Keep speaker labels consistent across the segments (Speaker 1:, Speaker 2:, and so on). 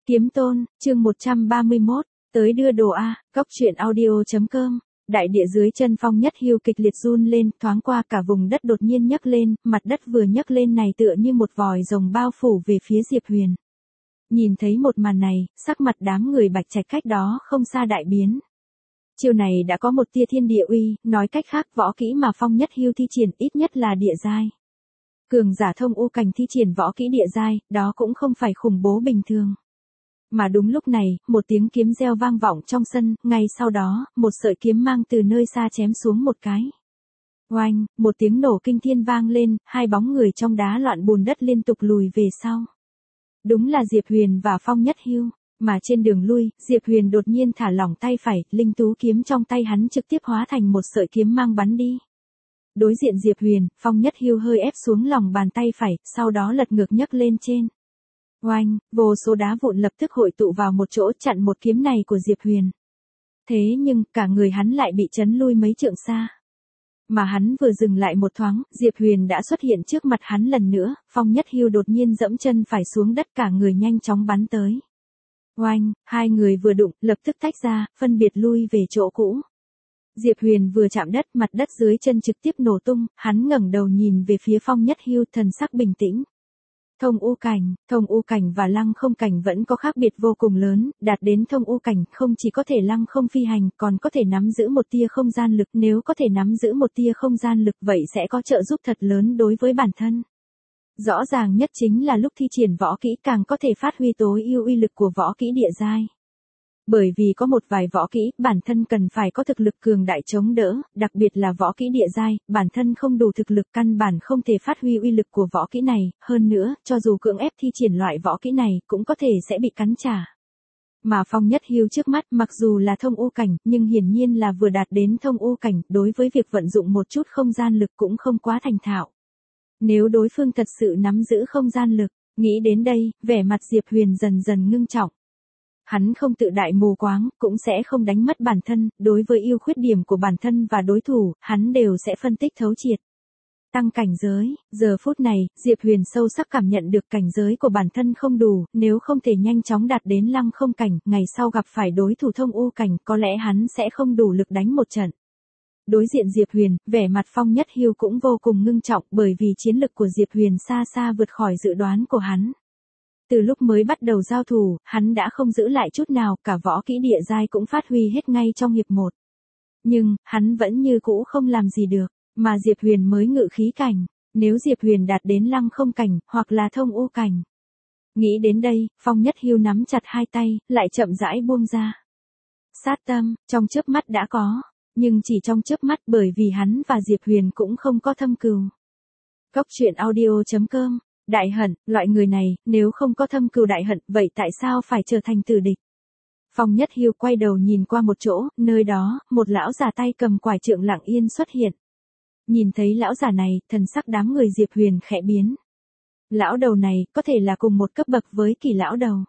Speaker 1: Kiếm Tôn, chương 131, tới đưa đồ a, cóc truyện audio.com. Đại địa dưới chân Phong Nhất Hưu kịch liệt run lên, thoáng qua cả vùng đất đột nhiên nhấc lên, mặt đất vừa nhấc lên này tựa như một vòi rồng bao phủ về phía Diệp Huyền. Nhìn thấy một màn này, sắc mặt đám người Bạch Trạch cách đó không xa đại biến. Chiêu này đã có một tia thiên địa uy, nói cách khác võ kỹ mà Phong Nhất Hưu thi triển ít nhất là địa giai. Cường giả thông u cảnh thi triển võ kỹ địa giai, đó cũng không phải khủng bố bình thường. Mà đúng lúc này, một tiếng kiếm reo vang vọng trong sân, ngay sau đó, một sợi kiếm mang từ nơi xa chém xuống một cái. Oanh, một tiếng nổ kinh thiên vang lên, hai bóng người trong đá loạn bùn đất liên tục lùi về sau. Đúng là Diệp Huyền và Phong Nhất Hưu, mà trên đường lui, Diệp Huyền đột nhiên thả lỏng tay phải, linh tú kiếm trong tay hắn trực tiếp hóa thành một sợi kiếm mang bắn đi. Đối diện Diệp Huyền, Phong Nhất Hưu hơi ép xuống lòng bàn tay phải, sau đó lật ngược nhấc lên trên. Oanh, vô số đá vụn lập tức hội tụ vào một chỗ chặn một kiếm này của Diệp Huyền. Thế nhưng, cả người hắn lại bị chấn lui mấy trượng xa. Mà hắn vừa dừng lại một thoáng, Diệp Huyền đã xuất hiện trước mặt hắn lần nữa, Phong Nhất Hưu đột nhiên dẫm chân phải xuống đất, cả người nhanh chóng bắn tới. Oanh, hai người vừa đụng, lập tức tách ra, phân biệt lui về chỗ cũ. Diệp Huyền vừa chạm đất, mặt đất dưới chân trực tiếp nổ tung, hắn ngẩng đầu nhìn về phía Phong Nhất Hưu, thần sắc bình tĩnh. Thông u cảnh và lăng không cảnh vẫn có khác biệt vô cùng lớn, đạt đến thông u cảnh không chỉ có thể lăng không phi hành, còn có thể nắm giữ một tia không gian lực, nếu có thể nắm giữ một tia không gian lực vậy sẽ có trợ giúp thật lớn đối với bản thân. Rõ ràng nhất chính là lúc thi triển võ kỹ càng có thể phát huy tối ưu uy lực của võ kỹ địa giai. Bởi vì có một vài võ kỹ, bản thân cần phải có thực lực cường đại chống đỡ, đặc biệt là võ kỹ địa giai, bản thân không đủ thực lực căn bản không thể phát huy uy lực của võ kỹ này, hơn nữa, cho dù cưỡng ép thi triển loại võ kỹ này, cũng có thể sẽ bị cắn trả. Mà Phong Nhất Hưu trước mắt, mặc dù là thông u cảnh, nhưng hiển nhiên là vừa đạt đến thông u cảnh, đối với việc vận dụng một chút không gian lực cũng không quá thành thạo. Nếu đối phương thật sự nắm giữ không gian lực, nghĩ đến đây, vẻ mặt Diệp Huyền dần dần ngưng trọng. Hắn không tự đại mù quáng, cũng sẽ không đánh mất bản thân, đối với ưu khuyết điểm của bản thân và đối thủ, hắn đều sẽ phân tích thấu triệt. Tăng cảnh giới, giờ phút này, Diệp Huyền sâu sắc cảm nhận được cảnh giới của bản thân không đủ, nếu không thể nhanh chóng đạt đến lăng không cảnh, ngày sau gặp phải đối thủ thông u cảnh, có lẽ hắn sẽ không đủ lực đánh một trận. Đối diện Diệp Huyền, vẻ mặt Phong Nhất Hưu cũng vô cùng ngưng trọng bởi vì chiến lực của Diệp Huyền xa xa vượt khỏi dự đoán của hắn. Từ lúc mới bắt đầu giao thủ, hắn đã không giữ lại chút nào, cả võ kỹ địa giai cũng phát huy hết ngay trong hiệp 1. Nhưng, hắn vẫn như cũ không làm gì được, mà Diệp Huyền mới ngự khí cảnh, nếu Diệp Huyền đạt đến lăng không cảnh, hoặc là thông u cảnh. Nghĩ đến đây, Phong Nhất Hưu nắm chặt hai tay, lại chậm rãi buông ra. Sát tâm, trong chớp mắt đã có, nhưng chỉ trong chớp mắt bởi vì hắn và Diệp Huyền cũng không có thâm cừu. Cóc truyện audio.com. Đại hận, loại người này, nếu không có thâm cừu đại hận, vậy tại sao phải trở thành tử địch? Phong Nhất Hưu quay đầu nhìn qua một chỗ, nơi đó, một lão già tay cầm quải trượng lặng yên xuất hiện. Nhìn thấy lão già này, thần sắc đám người Diệp Huyền khẽ biến. Lão đầu này, có thể là cùng một cấp bậc với Kỳ lão đầu.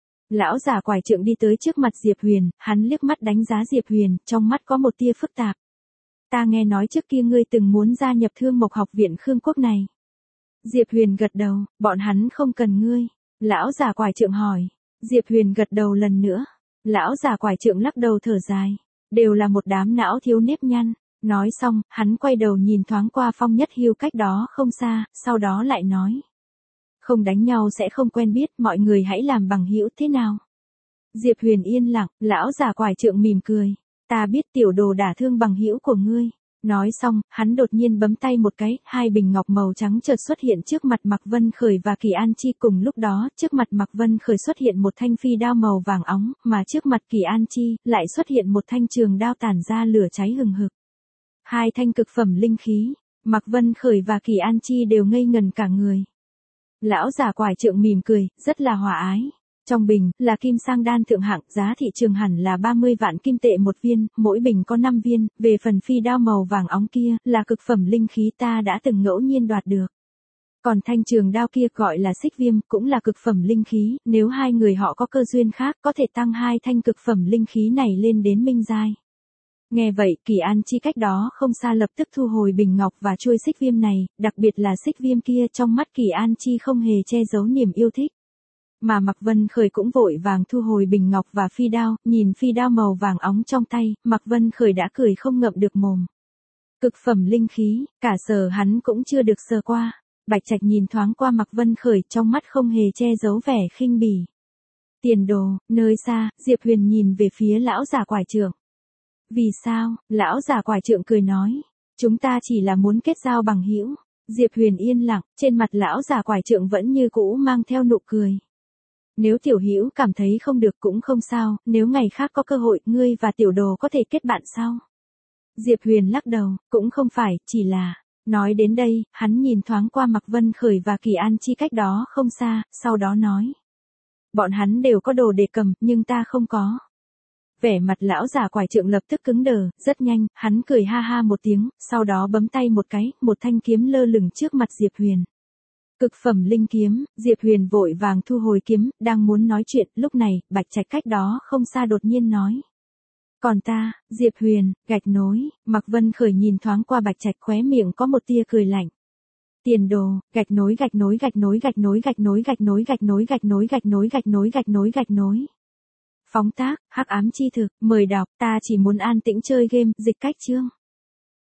Speaker 1: Lão già quải trượng đi tới trước mặt Diệp Huyền, hắn liếc mắt đánh giá Diệp Huyền, trong mắt có một tia phức tạp. Ta nghe nói trước kia ngươi từng muốn gia nhập Thương Mộc học viện Khương Quốc này. Diệp Huyền gật đầu, bọn hắn không cần ngươi. Lão già quải trượng hỏi. Diệp Huyền gật đầu lần nữa. Lão già quải trượng lắc đầu thở dài. Đều là một đám não thiếu nếp nhăn. Nói xong, hắn quay đầu nhìn thoáng qua Phong Nhất Hưu cách đó không xa, sau đó lại nói. Không đánh nhau sẽ không quen biết, mọi người hãy làm bằng hữu thế nào. Diệp Huyền yên lặng, lão già quải trượng mỉm cười. Ta biết tiểu đồ đả thương bằng hữu của ngươi. Nói xong, hắn đột nhiên bấm tay một cái, hai bình ngọc màu trắng chợt xuất hiện trước mặt Mạc Vân Khởi và Kỳ An Chi, cùng lúc đó, trước mặt Mạc Vân Khởi xuất hiện một thanh phi đao màu vàng óng, mà trước mặt Kỳ An Chi, lại xuất hiện một thanh trường đao tản ra lửa cháy hừng hực. Hai thanh cực phẩm linh khí, Mạc Vân Khởi và Kỳ An Chi đều ngây ngần cả người. Lão già quải trượng mỉm cười, rất là hòa ái. Trong bình, là kim sang đan thượng hạng, giá thị trường hẳn là 30 vạn kim tệ một viên, mỗi bình có 5 viên, về phần phi đao màu vàng óng kia, là cực phẩm linh khí ta đã từng ngẫu nhiên đoạt được. Còn thanh trường đao kia gọi là xích viêm, cũng là cực phẩm linh khí, nếu hai người họ có cơ duyên khác, có thể tăng hai thanh cực phẩm linh khí này lên đến minh giai. Nghe vậy, Kỳ An Chi cách đó không xa lập tức thu hồi bình ngọc và chuôi xích viêm này, đặc biệt là xích viêm kia trong mắt Kỳ An Chi không hề che giấu niềm yêu thích. Mà Mạc Vân Khởi cũng vội vàng thu hồi bình ngọc và phi đao, nhìn phi đao màu vàng óng trong tay, Mạc Vân Khởi đã cười không ngậm được mồm. Cực phẩm linh khí, cả sờ hắn cũng chưa được sờ qua. Bạch Trạch nhìn thoáng qua Mạc Vân Khởi, trong mắt không hề che giấu vẻ khinh bỉ. Tiền đồ, nơi xa, Diệp Huyền nhìn về phía lão già quải trượng. Vì sao? Lão già quải trượng cười nói. Chúng ta chỉ là muốn kết giao bằng hữu. Diệp Huyền yên lặng, trên mặt lão già quải trượng vẫn như cũ mang theo nụ cười. Nếu tiểu hữu cảm thấy không được cũng không sao, nếu ngày khác có cơ hội, ngươi và tiểu đồ có thể kết bạn sau. Diệp Huyền lắc đầu, cũng không phải, chỉ là... Nói đến đây, hắn nhìn thoáng qua Mạc Vân Khởi và Kỳ An Chi cách đó không xa, sau đó nói. Bọn hắn đều có đồ để cầm, nhưng ta không có. Vẻ mặt lão già quải trượng lập tức cứng đờ, rất nhanh, hắn cười ha ha một tiếng, sau đó bấm tay một cái, một thanh kiếm lơ lửng trước mặt Diệp Huyền. Cực phẩm linh kiếm, Diệp Huyền vội vàng thu hồi kiếm, đang muốn nói chuyện, lúc này, Bạch Trạch cách đó không xa đột nhiên nói. Còn ta, Diệp Huyền, gạch nối, Mạc Vân Khởi nhìn thoáng qua Bạch Trạch khóe miệng có một tia cười lạnh. Tiền đồ, gạch nối gạch nối gạch nối gạch nối gạch nối gạch nối gạch nối gạch nối gạch nối gạch nối gạch nối gạch nối. Phóng tác, hắc ám chi thực, mời đọc, ta chỉ muốn an tĩnh chơi game, dịch cách chương.